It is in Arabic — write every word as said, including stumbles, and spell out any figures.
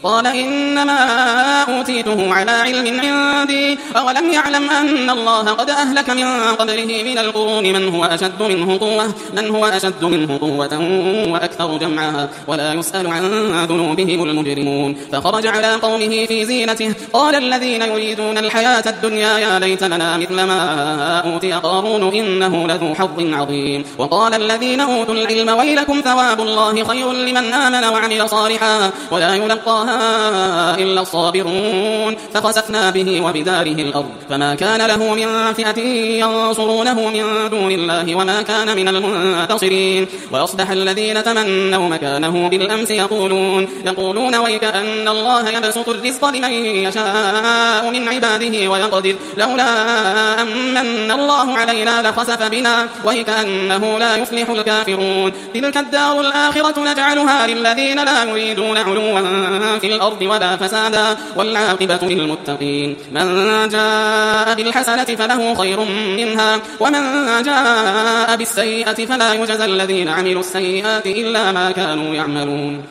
قال إنما أوتيته على علم عندي أولم يعلم أن الله قد أهلك من قبله من القرون من هو أشد منه قوة من هو أشد منه قوة وأكثر جمعا ولا يسأل عن ذنوبهم المجرمون فخرج على قومه في زينته قال الذين يريدون الحياة الدنيا يا ليت لنا مثل ما أوتي قارون إنه لذو حظ عظيم وقال الذين أوتوا العلم ويلكم ثواب الله خير لمن آمن وعمل صالحا ولا يلقاها إلا الصابرون فخسفنا به وبداره الأرض فما كان له من فئة ينصرونه من دون الله وما كان من المنتصرين وأصبح الذين تمنوا مكانه بالأمس يقولون يقولون ويك أن الله يبسط الرزق لمن يشاء من عباده ويقدر لولا أمن الله علينا لخسف بنا ويك أنه لا يفلح الكافرون تلك الدار الآخرة نجعلها للذين لا يريدون علوا في الأرض ولا فسادا والعاقبة للمتقين من جاء بالحسنة فله خير منها ومن جاء بالسيئة فلا يجزى الذين عملوا السيئات إلا ما كانوا يعملون